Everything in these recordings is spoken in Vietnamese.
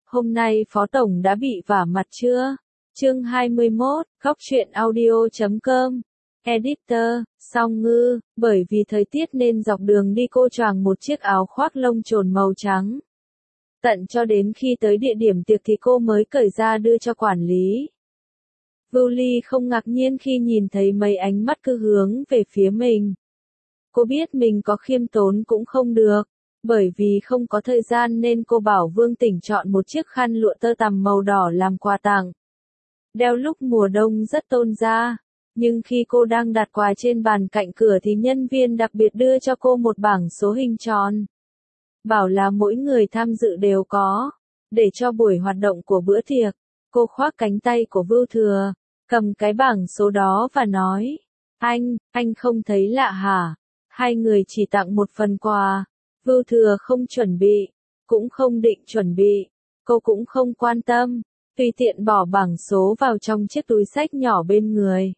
Hôm nay Phó Tổng đã bị vả mặt chưa? Chương 21, Góc truyện audio.com. Editor, Song Ngư, bởi vì thời tiết nên dọc đường đi cô choàng một chiếc áo khoác lông chồn màu trắng. Tận cho đến khi tới địa điểm tiệc thì cô mới cởi ra đưa cho quản lý. Vưu Ly không ngạc nhiên khi nhìn thấy mấy ánh mắt cứ hướng về phía mình. Cô biết mình có khiêm tốn cũng không được. Bởi vì không có thời gian nên cô bảo Vương Tỉnh chọn một chiếc khăn lụa tơ tằm màu đỏ làm quà tặng. Đeo lúc mùa đông rất tôn da, nhưng khi cô đang đặt quà trên bàn cạnh cửa thì nhân viên đặc biệt đưa cho cô một bảng số hình tròn. Bảo là mỗi người tham dự đều có, để cho buổi hoạt động của bữa tiệc. Cô khoác cánh tay của Vưu Thừa, cầm cái bảng số đó và nói, anh không thấy lạ hả? Hai người chỉ tặng một phần quà. Vưu Thừa không chuẩn bị, cũng không định chuẩn bị, cô cũng không quan tâm, tùy tiện bỏ bảng số vào trong chiếc túi xách nhỏ bên người.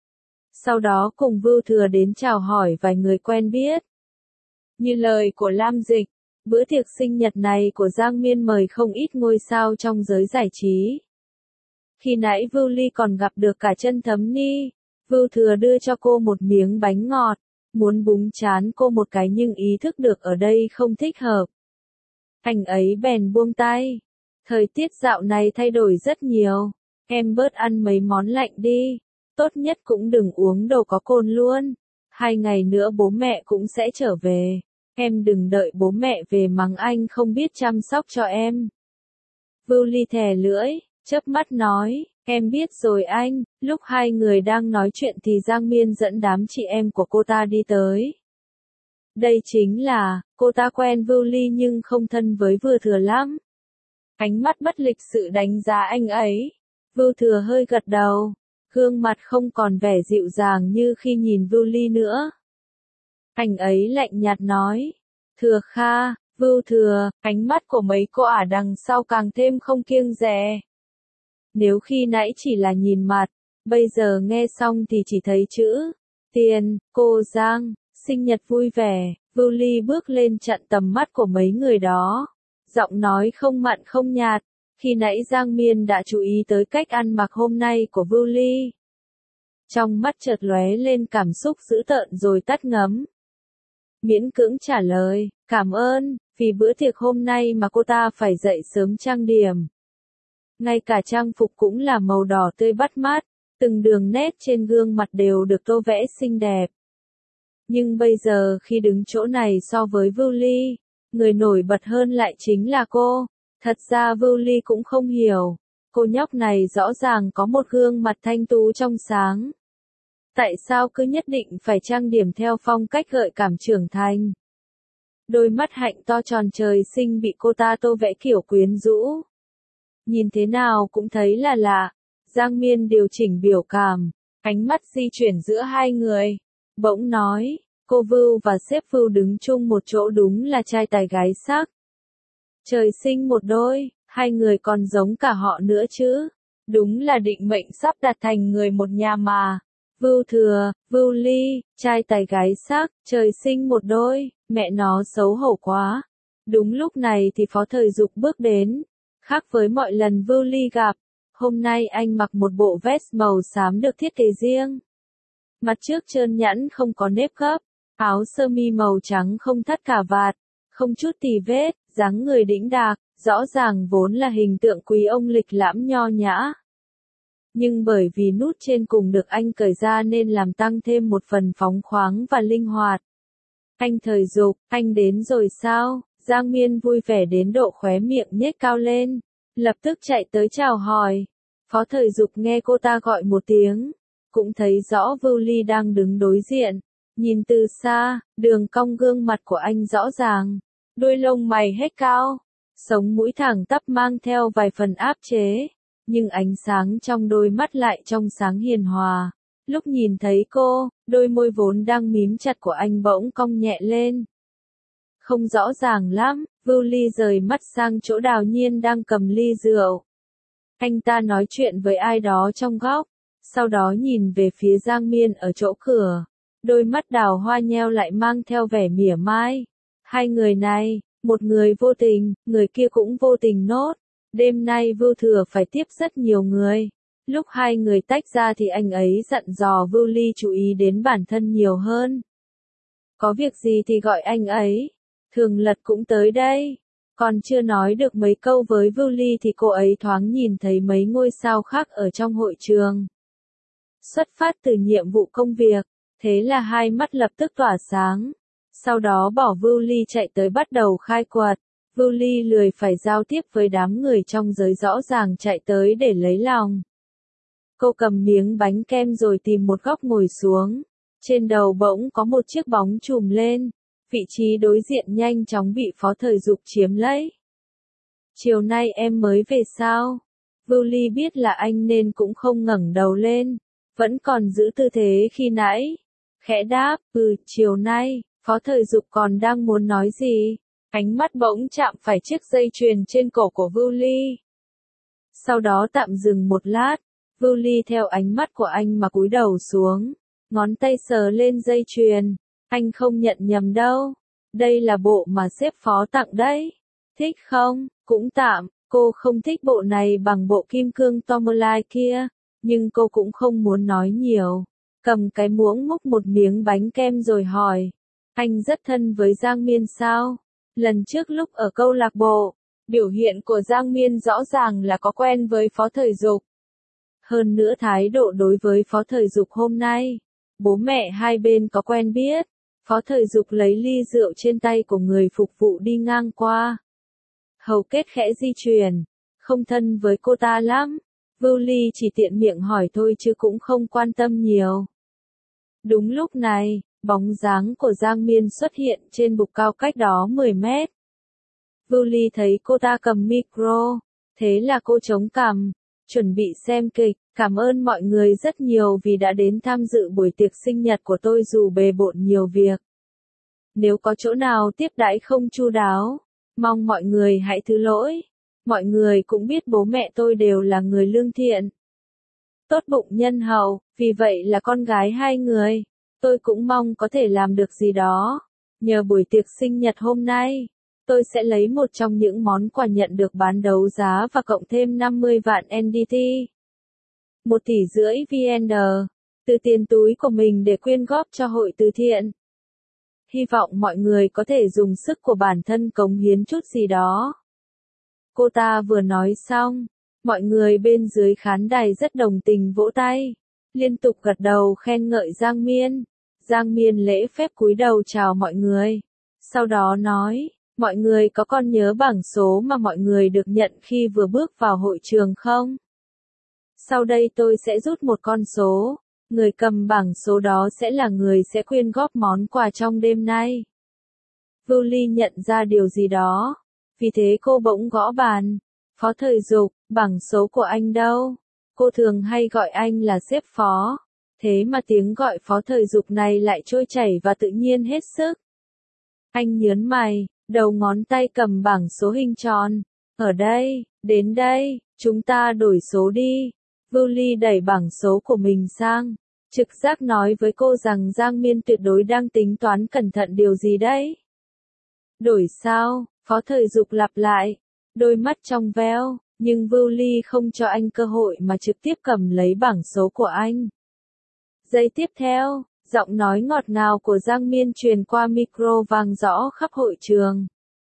Sau đó cùng Vưu Thừa đến chào hỏi vài người quen biết. Như lời của Lam Dịch, bữa tiệc sinh nhật này của Giang Miên mời không ít ngôi sao trong giới giải trí. Khi nãy Vưu Ly còn gặp được cả Chân Thấm Ni, Vưu Thừa đưa cho cô một miếng bánh ngọt. Muốn búng chán cô một cái nhưng ý thức được ở đây không thích hợp. Anh ấy bèn buông tay. Thời tiết dạo này thay đổi rất nhiều. Em bớt ăn mấy món lạnh đi. Tốt nhất cũng đừng uống đồ có cồn luôn. 2 ngày nữa bố mẹ cũng sẽ trở về. Em đừng đợi bố mẹ về mắng anh không biết chăm sóc cho em. Vưu Ly thè lưỡi, chớp mắt nói. Em biết rồi anh. Lúc hai người đang nói chuyện thì Giang Miên dẫn đám chị em của cô ta đi tới. Đây chính là, cô ta quen Vưu Ly nhưng không thân với Vưu Thừa lắm. Ánh mắt bất lịch sự đánh giá anh ấy. Vưu Thừa hơi gật đầu, gương mặt không còn vẻ dịu dàng như khi nhìn Vưu Ly nữa. Anh ấy lạnh nhạt nói, Thừa Kha, Vưu Thừa, ánh mắt của mấy cô ả đằng sau càng thêm không kiêng dè. Nếu khi nãy chỉ là nhìn mặt, bây giờ nghe xong thì chỉ thấy chữ tiền. Cô Giang, sinh nhật vui vẻ. Vưu Ly bước lên chặn tầm mắt của mấy người đó. Giọng nói không mặn không nhạt. Khi nãy Giang Miên đã chú ý tới cách ăn mặc hôm nay của Vưu Ly. Trong mắt chợt lóe lên cảm xúc dữ tợn rồi tắt ngấm. Miễn cưỡng trả lời, cảm ơn, vì bữa tiệc hôm nay mà cô ta phải dậy sớm trang điểm. Ngay cả trang phục cũng là màu đỏ tươi bắt mắt, từng đường nét trên gương mặt đều được tô vẽ xinh đẹp. Nhưng bây giờ khi đứng chỗ này so với Vưu Ly, người nổi bật hơn lại chính là cô. Thật ra Vưu Ly cũng không hiểu, cô nhóc này rõ ràng có một gương mặt thanh tú trong sáng. Tại sao cứ nhất định phải trang điểm theo phong cách gợi cảm trưởng thành? Đôi mắt hạnh to tròn trời sinh bị cô ta tô vẽ kiểu quyến rũ. Nhìn thế nào cũng thấy là lạ. Giang Miên điều chỉnh biểu cảm, ánh mắt di chuyển giữa hai người. Bỗng nói, cô Vưu và sếp Vưu đứng chung một chỗ đúng là trai tài gái sắc. Trời sinh một đôi, hai người còn giống cả họ nữa chứ. Đúng là định mệnh sắp đặt thành người một nhà mà. Vưu Thừa, Vưu Ly, trai tài gái sắc, trời sinh một đôi, mẹ nó xấu hổ quá. Đúng lúc này thì Phó Thời Dục bước đến. Khác với mọi lần Vưu Ly gặp, hôm nay anh mặc một bộ vest màu xám được thiết kế riêng. Mặt trước trơn nhẵn không có nếp gấp, áo sơ mi màu trắng không thắt cà vạt, không chút tì vết, dáng người đĩnh đạc, rõ ràng vốn là hình tượng quý ông lịch lãm nho nhã. Nhưng bởi vì nút trên cùng được anh cởi ra nên làm tăng thêm một phần phóng khoáng và linh hoạt. Anh Thời Dục, anh đến rồi sao? Giang Miên vui vẻ đến độ khóe miệng nhếch cao lên, lập tức chạy tới chào hỏi. Phó Thời Dục nghe cô ta gọi một tiếng, cũng thấy rõ Vưu Ly đang đứng đối diện. Nhìn từ xa, đường cong gương mặt của anh rõ ràng, đôi lông mày hết cao, sống mũi thẳng tắp mang theo vài phần áp chế, nhưng ánh sáng trong đôi mắt lại trong sáng hiền hòa. Lúc nhìn thấy cô, đôi môi vốn đang mím chặt của anh bỗng cong nhẹ lên. Không rõ ràng lắm, Vưu Ly rời mắt sang chỗ Đào Nhiên đang cầm ly rượu. Anh ta nói chuyện với ai đó trong góc, sau đó nhìn về phía Giang Miên ở chỗ cửa. Đôi mắt Đào Hoa nheo lại mang theo vẻ mỉa mai. Hai người này, một người vô tình, người kia cũng vô tình nốt. Đêm nay Vưu Thừa phải tiếp rất nhiều người. Lúc hai người tách ra thì anh ấy dặn dò Vưu Ly chú ý đến bản thân nhiều hơn. Có việc gì thì gọi anh ấy. Thường Lật cũng tới đây. Còn chưa nói được mấy câu với Vưu Ly thì cô ấy thoáng nhìn thấy mấy ngôi sao khác ở trong hội trường. Xuất phát từ nhiệm vụ công việc, thế là hai mắt lập tức tỏa sáng. Sau đó bỏ Vưu Ly chạy tới bắt đầu khai quật. Vưu Ly lười phải giao tiếp với đám người trong giới rõ ràng chạy tới để lấy lòng. Cô cầm miếng bánh kem rồi tìm một góc ngồi xuống. Trên đầu bỗng có một chiếc bóng chùm lên. Vị trí đối diện nhanh chóng bị Phó Thời Dục chiếm lấy. Chiều nay em mới về sao? Vưu Ly biết là anh nên cũng không ngẩng đầu lên. Vẫn còn giữ tư thế khi nãy. Khẽ đáp, chiều nay. Phó Thời Dục còn đang muốn nói gì. Ánh mắt bỗng chạm phải chiếc dây chuyền trên cổ của Vưu Ly. Sau đó tạm dừng một lát. Vưu Ly theo ánh mắt của anh mà cúi đầu xuống. Ngón tay sờ lên dây chuyền. Anh không nhận nhầm đâu. Đây là bộ mà sếp Phó tặng đấy. Thích không? Cũng tạm. Cô không thích bộ này bằng bộ kim cương Tourmaline kia. Nhưng cô cũng không muốn nói nhiều. Cầm cái muỗng múc một miếng bánh kem rồi hỏi. Anh rất thân với Giang Miên sao? Lần trước lúc ở câu lạc bộ, biểu hiện của Giang Miên rõ ràng là có quen với Phó Thời Dục. Hơn nữa thái độ đối với Phó Thời Dục hôm nay, bố mẹ hai bên có quen biết. Phó Thời Dục lấy ly rượu trên tay của người phục vụ đi ngang qua. Hầu kết khẽ di chuyển, không thân với cô ta lắm. Vưu Ly chỉ tiện miệng hỏi thôi chứ cũng không quan tâm nhiều. Đúng lúc này, bóng dáng của Giang Miên xuất hiện trên bục cao cách đó 10 mét. Vưu Ly thấy cô ta cầm micro, thế là cô chống cằm, chuẩn bị xem kịch. Cảm ơn mọi người rất nhiều vì đã đến tham dự buổi tiệc sinh nhật của tôi dù bề bộn nhiều việc. Nếu có chỗ nào tiếp đãi không chu đáo, mong mọi người hãy thứ lỗi. Mọi người cũng biết bố mẹ tôi đều là người lương thiện, tốt bụng nhân hậu, vì vậy là con gái hai người. Tôi cũng mong có thể làm được gì đó. Nhờ buổi tiệc sinh nhật hôm nay, tôi sẽ lấy một trong những món quà nhận được bán đấu giá và cộng thêm 50 vạn NDT. 1,5 tỷ VN, từ tiền túi của mình để quyên góp cho hội từ thiện. Hy vọng mọi người có thể dùng sức của bản thân cống hiến chút gì đó. Cô ta vừa nói xong, mọi người bên dưới khán đài rất đồng tình vỗ tay, liên tục gật đầu khen ngợi Giang Miên. Giang Miên lễ phép cúi đầu chào mọi người. Sau đó nói, mọi người có còn nhớ bảng số mà mọi người được nhận khi vừa bước vào hội trường không? Sau đây tôi sẽ rút một con số. Người cầm bảng số đó sẽ là người sẽ quyên góp món quà trong đêm nay. Vưu Ly nhận ra điều gì đó. Vì thế cô bỗng gõ bàn. Phó Thời Dục, bảng số của anh đâu? Cô thường hay gọi anh là sếp Phó. Thế mà tiếng gọi Phó Thời Dục này lại trôi chảy và tự nhiên hết sức. Anh nhớn mày, đầu ngón tay cầm bảng số hình tròn. Ở đây, đến đây, chúng ta đổi số đi. Vưu Ly đẩy bảng số của mình sang. Trực giác nói với cô rằng Giang Miên tuyệt đối đang tính toán cẩn thận điều gì đấy. Đổi sao? Phó Thời Dục lặp lại. Đôi mắt trong veo, nhưng Vưu Ly không cho anh cơ hội mà trực tiếp cầm lấy bảng số của anh. Giây tiếp theo, giọng nói ngọt ngào của Giang Miên truyền qua micro vang rõ khắp hội trường.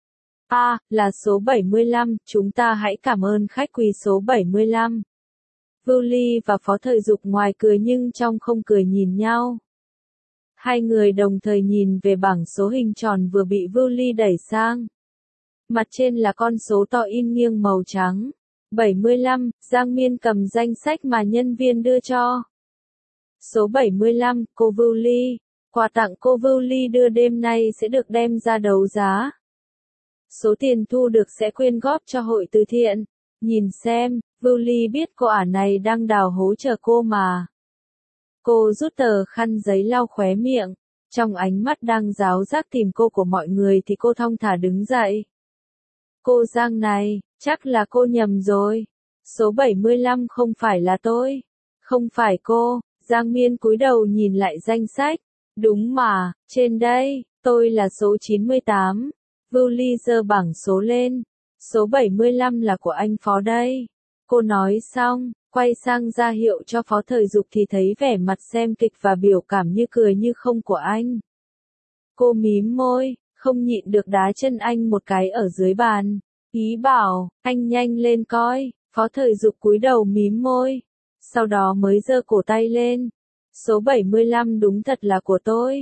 Là số 75, chúng ta hãy cảm ơn khách quý số 75. Vưu Ly và Phó Thời Dục ngoài cười nhưng trong không cười nhìn nhau. Hai người đồng thời nhìn về bảng số hình tròn vừa bị Vưu Ly đẩy sang. Mặt trên là con số to in nghiêng màu trắng. 75, Giang Miên cầm danh sách mà nhân viên đưa cho. Số 75, cô Vưu Ly. Quà tặng cô Vưu Ly đưa đêm nay sẽ được đem ra đấu giá. Số tiền thu được sẽ quyên góp cho hội từ thiện. Nhìn xem, Vưu Ly biết cô ả này đang đào hố chờ cô mà. Cô rút tờ khăn giấy lau khóe miệng. Trong ánh mắt đang ráo rác tìm cô của mọi người thì cô thong thả đứng dậy. Cô Giang này, chắc là cô nhầm rồi. Số 75 không phải là tôi. Không phải cô. Giang Miên cúi đầu nhìn lại danh sách. Đúng mà, trên đây, tôi là số 98. Vưu Ly giơ bảng số lên. Số 75 là của anh Phó đây. Cô nói xong, quay sang ra hiệu cho Phó Thời Dục thì thấy vẻ mặt xem kịch và biểu cảm như cười như không của anh. Cô mím môi, không nhịn được đá chân anh một cái ở dưới bàn. Ý bảo, anh nhanh lên coi. Phó Thời Dục cúi đầu mím môi. Sau đó mới giơ cổ tay lên. Số 75 đúng thật là của tôi.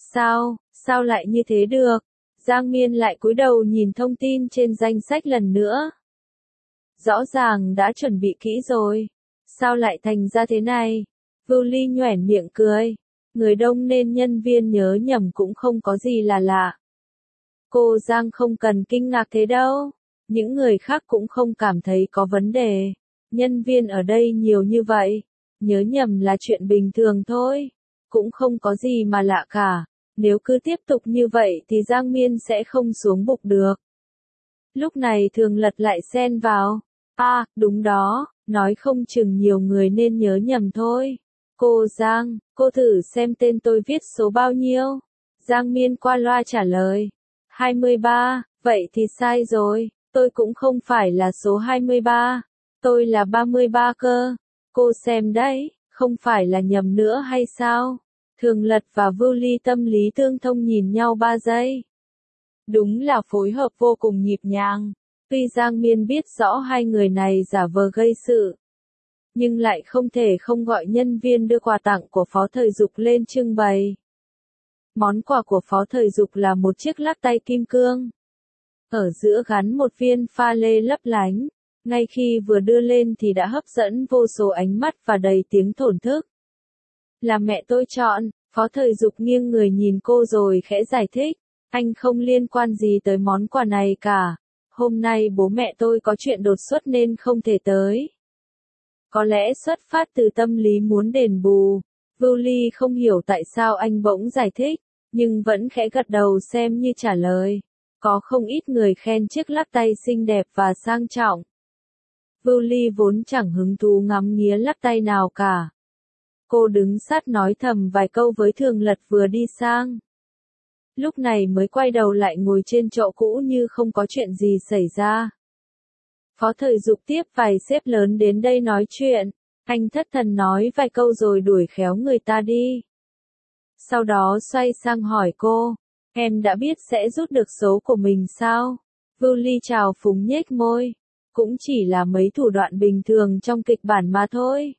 Sao lại như thế được? Giang Miên lại cúi đầu nhìn thông tin trên danh sách lần nữa. Rõ ràng đã chuẩn bị kỹ rồi. Sao lại thành ra thế này? Vưu Ly nhoẻn miệng cười. Người đông nên nhân viên nhớ nhầm cũng không có gì là lạ. Cô Giang không cần kinh ngạc thế đâu. Những người khác cũng không cảm thấy có vấn đề. Nhân viên ở đây nhiều như vậy. Nhớ nhầm là chuyện bình thường thôi. Cũng không có gì mà lạ cả. Nếu cứ tiếp tục như vậy thì Giang Miên sẽ không xuống bục được. Lúc này Thường Lật lại xen vào. Đúng đó, nói không chừng nhiều người nên nhớ nhầm thôi. Cô Giang, cô thử xem tên tôi viết số bao nhiêu. Giang Miên qua loa trả lời. 23, vậy thì sai rồi, tôi cũng không phải là số 23. Tôi là 33 cơ. Cô xem đấy, không phải là nhầm nữa hay sao? Thường Lật và Vưu Ly tâm lý tương thông nhìn nhau 3 giây. Đúng là phối hợp vô cùng nhịp nhàng. Tuy Giang Miên biết rõ hai người này giả vờ gây sự, nhưng lại không thể không gọi nhân viên đưa quà tặng của Phó Thời Dục lên trưng bày. Món quà của Phó Thời Dục là một chiếc lắc tay kim cương. Ở giữa gắn một viên pha lê lấp lánh. Ngay khi vừa đưa lên thì đã hấp dẫn vô số ánh mắt và đầy tiếng thổn thức. Là mẹ tôi chọn. Phó Thời Dục nghiêng người nhìn cô rồi khẽ giải thích. Anh không liên quan gì tới món quà này cả. Hôm nay bố mẹ tôi có chuyện đột xuất nên không thể tới. Có lẽ xuất phát từ tâm lý muốn đền bù. Vưu Ly không hiểu tại sao anh bỗng giải thích, nhưng vẫn khẽ gật đầu xem như trả lời. Có không ít người khen chiếc lắc tay xinh đẹp và sang trọng. Vưu Ly vốn chẳng hứng thú ngắm nghía lắc tay nào cả. Cô đứng sát nói thầm vài câu với Thường Lật vừa đi sang. Lúc này mới quay đầu lại ngồi trên chỗ cũ như không có chuyện gì xảy ra. Phó Thời Dục tiếp vài sếp lớn đến đây nói chuyện. Anh thất thần nói vài câu rồi đuổi khéo người ta đi. Sau đó xoay sang hỏi cô. Em đã biết sẽ rút được số của mình sao? Vưu Ly chào phúng nhếch môi. Cũng chỉ là mấy thủ đoạn bình thường trong kịch bản mà thôi.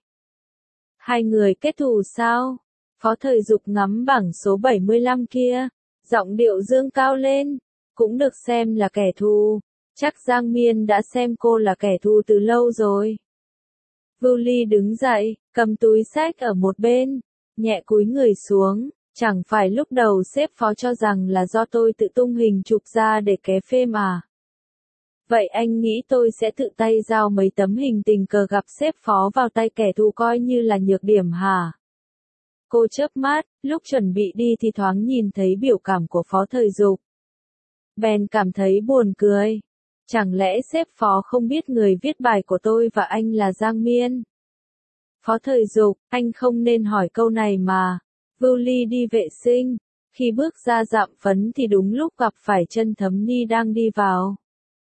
Hai người kết thù sao? Phó Thời Dục ngắm bảng số 75 kia. Giọng điệu dương cao lên. Cũng được xem là kẻ thù. Chắc Giang Miên đã xem cô là kẻ thù từ lâu rồi. Vưu Ly đứng dậy, cầm túi xách ở một bên. Nhẹ cúi người xuống. Chẳng phải lúc đầu sếp Phó cho rằng là do tôi tự tung hình chụp ra để ké phêm à? Vậy anh nghĩ tôi sẽ tự tay giao mấy tấm hình tình cờ gặp sếp Phó vào tay kẻ thù coi như là nhược điểm hả? Cô chớp mắt, lúc chuẩn bị đi thì thoáng nhìn thấy biểu cảm của Phó Thời Dục. Bèn cảm thấy buồn cười. Chẳng lẽ sếp Phó không biết người viết bài của tôi và anh là Giang Miên? Phó Thời Dục, anh không nên hỏi câu này mà. Vưu Ly đi vệ sinh. Khi bước ra Dạm Phấn thì đúng lúc gặp phải Chân Thấm Ni đang đi vào.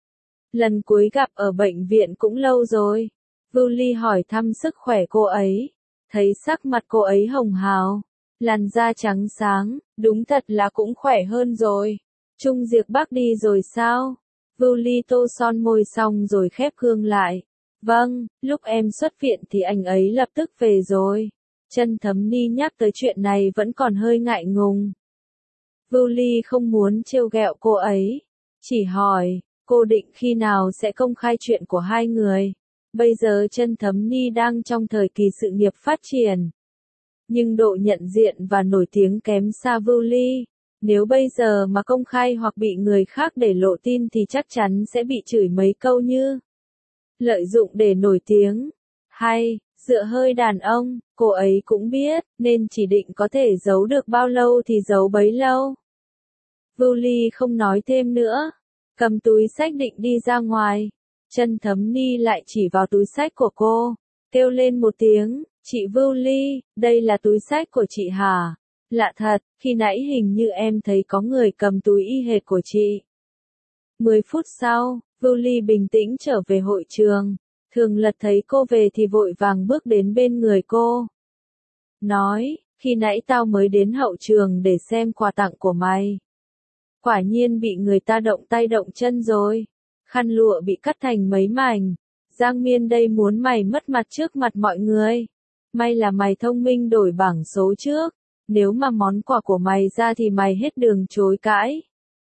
Lần cuối gặp ở bệnh viện cũng lâu rồi. Vưu Ly hỏi thăm sức khỏe cô ấy. Thấy sắc mặt cô ấy hồng hào. Làn da trắng sáng. Đúng thật là cũng khỏe hơn rồi. Trung Diệc Bắc đi rồi sao? Vưu Ly tô son môi xong rồi khép gương lại. Vâng, lúc em xuất viện thì anh ấy lập tức về rồi. Chân Thấm Ni nhắc tới chuyện này vẫn còn hơi ngại ngùng. Vưu Ly không muốn trêu ghẹo cô ấy. Chỉ hỏi, cô định khi nào sẽ công khai chuyện của hai người? Bây giờ Chân Thấm Ni đang trong thời kỳ sự nghiệp phát triển. Nhưng độ nhận diện và nổi tiếng kém xa Vưu Ly. Nếu bây giờ mà công khai hoặc bị người khác để lộ tin thì chắc chắn sẽ bị chửi mấy câu như lợi dụng để nổi tiếng, hay dựa hơi đàn ông. Cô ấy cũng biết, nên chỉ định có thể giấu được bao lâu thì giấu bấy lâu. Vưu Ly không nói thêm nữa, cầm túi xách định đi ra ngoài. Chân Thấm Ni lại chỉ vào túi xách của cô, kêu lên một tiếng, chị Vưu Ly, đây là túi xách của chị hả? Lạ thật, khi nãy hình như em thấy có người cầm túi y hệt của chị. 10 phút sau, Vưu Ly bình tĩnh trở về hội trường. Thường Lật thấy cô về thì vội vàng bước đến bên người cô. Nói, khi nãy tao mới đến hậu trường để xem quà tặng của mày. Quả nhiên bị người ta động tay động chân rồi. Khăn lụa bị cắt thành mấy mảnh. Giang Miên đây muốn mày mất mặt trước mặt mọi người. May là mày thông minh đổi bảng số trước. Nếu mà món quà của mày ra thì mày hết đường chối cãi.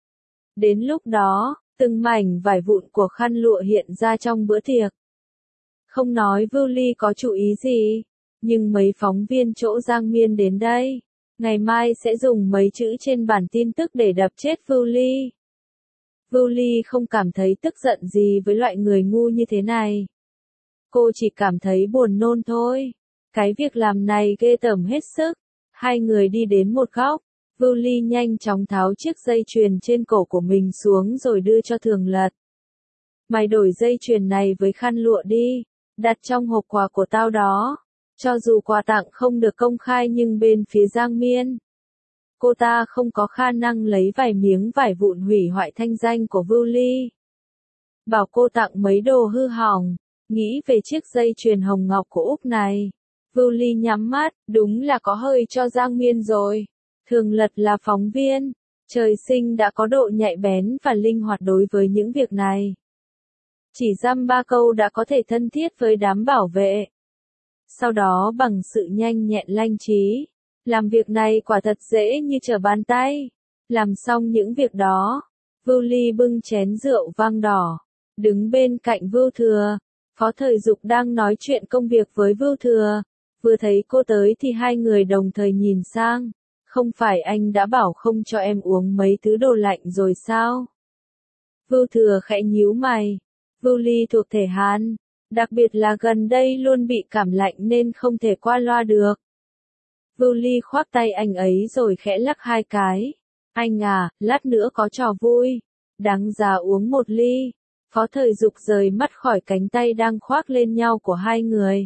Đến lúc đó, từng mảnh vải vụn của khăn lụa hiện ra trong bữa tiệc. Không nói Vưu Ly có chú ý gì, nhưng mấy phóng viên chỗ Giang Miên đến đây, ngày mai sẽ dùng mấy chữ trên bản tin tức để đập chết Vưu Ly. Vưu Ly không cảm thấy tức giận gì với loại người ngu như thế này. Cô chỉ cảm thấy buồn nôn thôi. Cái việc làm này ghê tởm hết sức. Hai người đi đến một góc. Vưu Ly nhanh chóng tháo chiếc dây chuyền trên cổ của mình xuống rồi đưa cho Thường Lật. Mày đổi dây chuyền này với khăn lụa đi, đặt trong hộp quà của tao đó. Cho dù quà tặng không được công khai nhưng bên phía Giang Miên, cô ta không có khả năng lấy vài miếng vải vụn hủy hoại thanh danh của Vưu Ly. Bảo cô tặng mấy đồ hư hỏng, nghĩ về chiếc dây chuyền hồng ngọc của Úc này. Vưu Ly nhắm mắt, đúng là có hơi cho Giang Miên rồi. Thường Lật là phóng viên, trời sinh đã có độ nhạy bén và linh hoạt đối với những việc này. Chỉ dăm ba câu đã có thể thân thiết với đám bảo vệ. Sau đó bằng sự nhanh nhẹn lanh trí, làm việc này quả thật dễ như trở bàn tay. Làm xong những việc đó, Vưu Ly bưng chén rượu vang đỏ, đứng bên cạnh Vưu Thừa. Phó Thời Dục đang nói chuyện công việc với Vưu Thừa, vừa thấy cô tới thì hai người đồng thời nhìn sang. Không phải anh đã bảo không cho em uống mấy thứ đồ lạnh rồi sao? Vưu Thừa khẽ nhíu mày. Vưu Ly thuộc thể Hàn, đặc biệt là gần đây luôn bị cảm lạnh nên không thể qua loa được. Vưu Ly khoác tay anh ấy rồi khẽ lắc hai cái. Anh à, lát nữa có trò vui. Đáng giá uống một ly. Phó Thời Dục rời mắt khỏi cánh tay đang khoác lên nhau của hai người.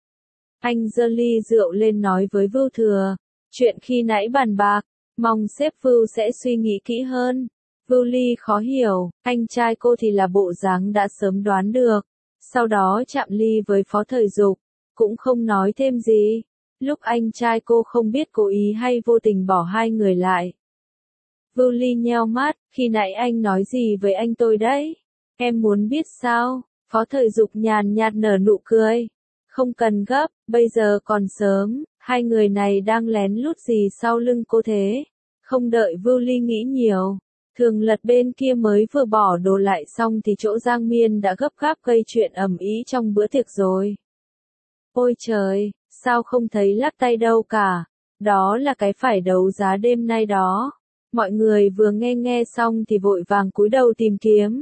Anh giơ ly rượu lên nói với Vưu Thừa. Chuyện khi nãy bàn bạc, mong sếp Vưu sẽ suy nghĩ kỹ hơn. Vưu Ly khó hiểu, anh trai cô thì là bộ dáng đã sớm đoán được. Sau đó chạm ly với Phó Thời Dục, cũng không nói thêm gì. Lúc anh trai cô không biết cố ý hay vô tình bỏ hai người lại. Vưu Ly nheo mắt, khi nãy anh nói gì với anh tôi đấy? Em muốn biết sao? Phó Thời Dục nhàn nhạt nở nụ cười. Không cần gấp, bây giờ còn sớm, hai người này đang lén lút gì sau lưng cô thế? Không đợi Vưu Ly nghĩ nhiều. Thường Lật bên kia mới vừa bỏ đồ lại xong thì chỗ Giang Miên đã gấp gáp gây chuyện ầm ĩ trong bữa tiệc rồi. Ôi trời, sao không thấy lắc tay đâu cả? Đó là cái phải đấu giá đêm nay đó. Mọi người vừa nghe xong thì vội vàng cúi đầu tìm kiếm.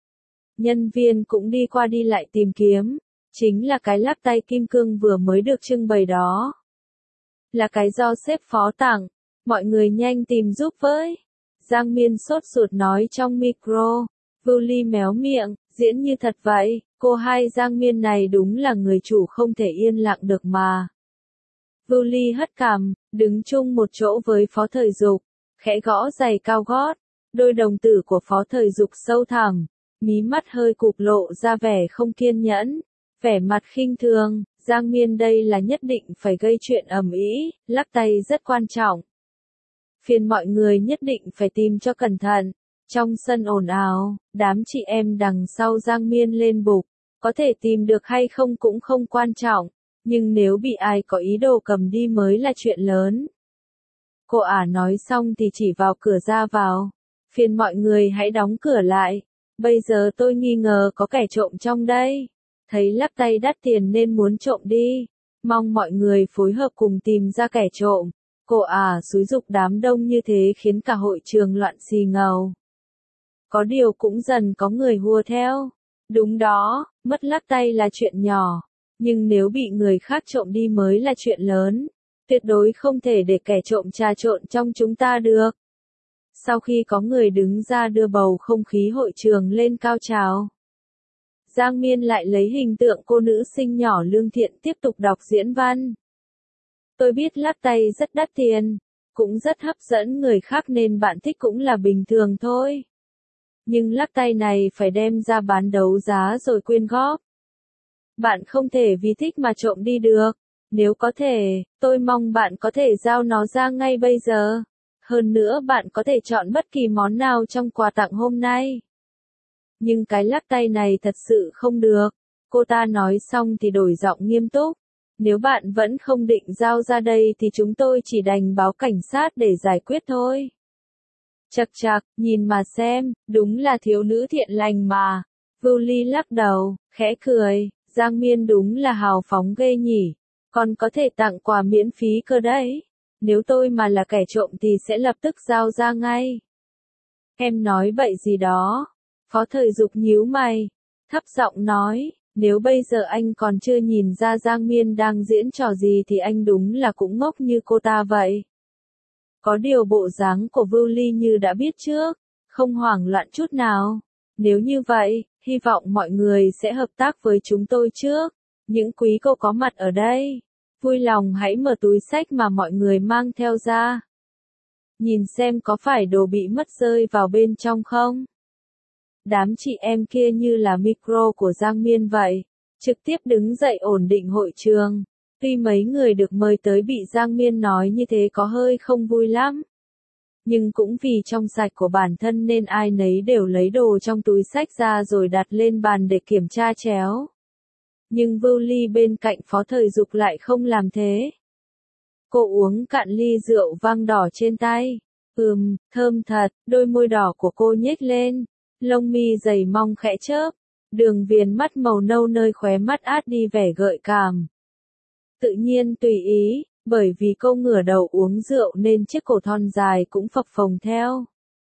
Nhân viên cũng đi qua đi lại tìm kiếm. Chính là cái lắc tay kim cương vừa mới được trưng bày đó. Là cái do sếp phó tặng. Mọi người nhanh tìm giúp với. Giang Miên sốt ruột nói trong micro. Vưu Ly méo miệng, diễn như thật vậy, cô hai Giang Miên này đúng là người chủ không thể yên lặng được mà. Vưu Ly hất cằm, đứng chung một chỗ với Phó Thời Dục, khẽ gõ giày cao gót, đôi đồng tử của Phó Thời Dục sâu thẳm, mí mắt hơi cụp lộ ra vẻ không kiên nhẫn, vẻ mặt khinh thường. Giang Miên đây là nhất định phải gây chuyện ầm ĩ, lắc tay rất quan trọng. Phiền mọi người nhất định phải tìm cho cẩn thận. Trong sân ồn ào, đám chị em đằng sau Giang Miên lên bục, có thể tìm được hay không cũng không quan trọng, nhưng nếu bị ai có ý đồ cầm đi mới là chuyện lớn. Cô ả nói xong thì chỉ vào cửa ra vào. Phiền mọi người hãy đóng cửa lại. Bây giờ tôi nghi ngờ có kẻ trộm trong đây. Thấy lắc tay đắt tiền nên muốn trộm đi. Mong mọi người phối hợp cùng tìm ra kẻ trộm. Cô ả xúi giục đám đông như thế khiến cả hội trường loạn xì ngầu. Có điều cũng dần có người hùa theo. Đúng đó, mất lắc tay là chuyện nhỏ. Nhưng nếu bị người khác trộm đi mới là chuyện lớn. Tuyệt đối không thể để kẻ trộm trà trộn trong chúng ta được. Sau khi có người đứng ra đưa bầu không khí hội trường lên cao trào, Giang Miên lại lấy hình tượng cô nữ sinh nhỏ lương thiện tiếp tục đọc diễn văn. Tôi biết lắc tay rất đắt tiền, cũng rất hấp dẫn người khác nên bạn thích cũng là bình thường thôi. Nhưng lắc tay này phải đem ra bán đấu giá rồi quyên góp. Bạn không thể vì thích mà trộm đi được. Nếu có thể, tôi mong bạn có thể giao nó ra ngay bây giờ. Hơn nữa bạn có thể chọn bất kỳ món nào trong quà tặng hôm nay. Nhưng cái lắc tay này thật sự không được. Cô ta nói xong thì đổi giọng nghiêm túc. Nếu bạn vẫn không định giao ra đây thì chúng tôi chỉ đành báo cảnh sát để giải quyết thôi. Chậc chậc, nhìn mà xem, đúng là thiếu nữ thiện lành mà. Vưu Ly lắc đầu, khẽ cười, Giang Miên đúng là hào phóng ghê nhỉ. Còn có thể tặng quà miễn phí cơ đấy. Nếu tôi mà là kẻ trộm thì sẽ lập tức giao ra ngay. Em nói bậy gì đó. Phó Thời Dục nhíu mày, thấp giọng nói, nếu bây giờ anh còn chưa nhìn ra Giang Miên đang diễn trò gì thì anh đúng là cũng ngốc như cô ta vậy. Có điều bộ dáng của Vưu Ly như đã biết trước, không hoảng loạn chút nào. Nếu như vậy, hy vọng mọi người sẽ hợp tác với chúng tôi trước. Những quý cô có mặt ở đây, vui lòng hãy mở túi xách mà mọi người mang theo ra. Nhìn xem có phải đồ bị mất rơi vào bên trong không? Đám chị em kia như là micro của Giang Miên vậy, trực tiếp đứng dậy ổn định hội trường. Tuy mấy người được mời tới bị Giang Miên nói như thế có hơi không vui lắm. Nhưng cũng vì trong sạch của bản thân nên ai nấy đều lấy đồ trong túi xách ra rồi đặt lên bàn để kiểm tra chéo. Nhưng Vưu Ly bên cạnh Phó Thời Dục lại không làm thế. Cô uống cạn ly rượu vang đỏ trên tay. Thơm thật, đôi môi đỏ của cô nhếch lên. Lông mi dày mong khẽ chớp. Đường viền mắt màu nâu nơi khóe mắt át đi vẻ gợi cảm. Tự nhiên tùy ý, bởi vì cô ngửa đầu uống rượu nên chiếc cổ thon dài cũng phập phồng theo.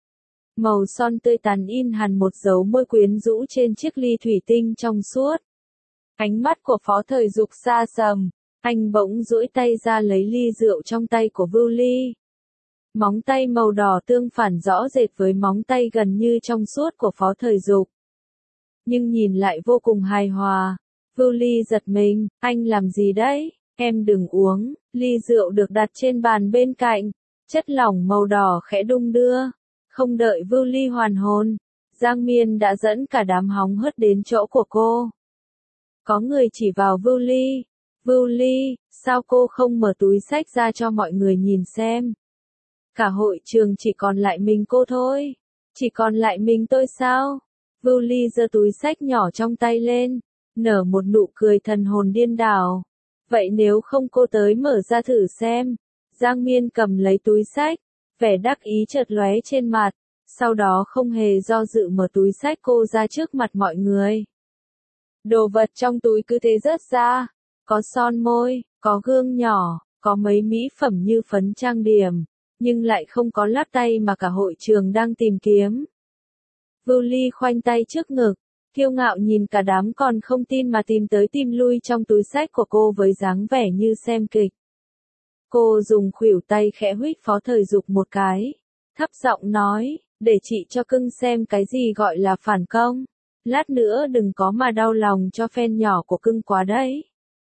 Màu son tươi tắn in hẳn một dấu môi quyến rũ trên chiếc ly thủy tinh trong suốt. Ánh mắt của Phó Thời Dục xa sầm, anh bỗng duỗi tay ra lấy ly rượu trong tay của Vưu Ly. Móng tay màu đỏ tương phản rõ rệt với móng tay gần như trong suốt của Phó Thời Dục. Nhưng nhìn lại vô cùng hài hòa. Vưu Ly giật mình, anh làm gì đấy? Em đừng uống. Ly rượu được đặt trên bàn bên cạnh, chất lỏng màu đỏ khẽ đung đưa. Không đợi Vưu Ly hoàn hồn, Giang Miên đã dẫn cả đám hóng hớt đến chỗ của cô. Có người chỉ vào Vưu Ly. Vưu Ly, sao cô không mở túi xách ra cho mọi người nhìn xem? Cả hội trường chỉ còn lại mình cô thôi. Chỉ còn lại mình tôi sao? Vưu Ly giơ túi xách nhỏ trong tay lên, nở một nụ cười thần hồn điên đảo. Vậy nếu không cô tới mở ra thử xem. Giang Miên cầm lấy túi xách, vẻ đắc ý chợt lóe trên mặt, sau đó không hề do dự mở túi xách cô ra trước mặt mọi người. Đồ vật trong túi cứ thế rớt ra, có son môi, có gương nhỏ, có mấy mỹ phẩm như phấn trang điểm, nhưng lại không có lắc tay mà cả hội trường đang tìm kiếm. Vưu Ly khoanh tay trước ngực, kiêu ngạo nhìn cả đám còn không tin mà tìm tới tìm lui trong túi xách của cô với dáng vẻ như xem kịch. Cô dùng khuỷu tay khẽ huých Phó Thời Dục một cái, thấp giọng nói, để chị cho cưng xem cái gì gọi là phản công. Lát nữa đừng có mà đau lòng cho fan nhỏ của cưng quá đấy.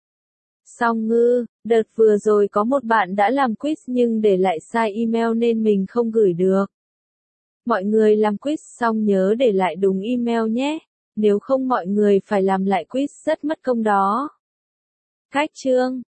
Song Ngư, đợt vừa rồi có một bạn đã làm quiz nhưng để lại sai email nên mình không gửi được. Mọi người làm quiz xong nhớ để lại đúng email nhé, nếu không mọi người phải làm lại quiz rất mất công đó. Cách chương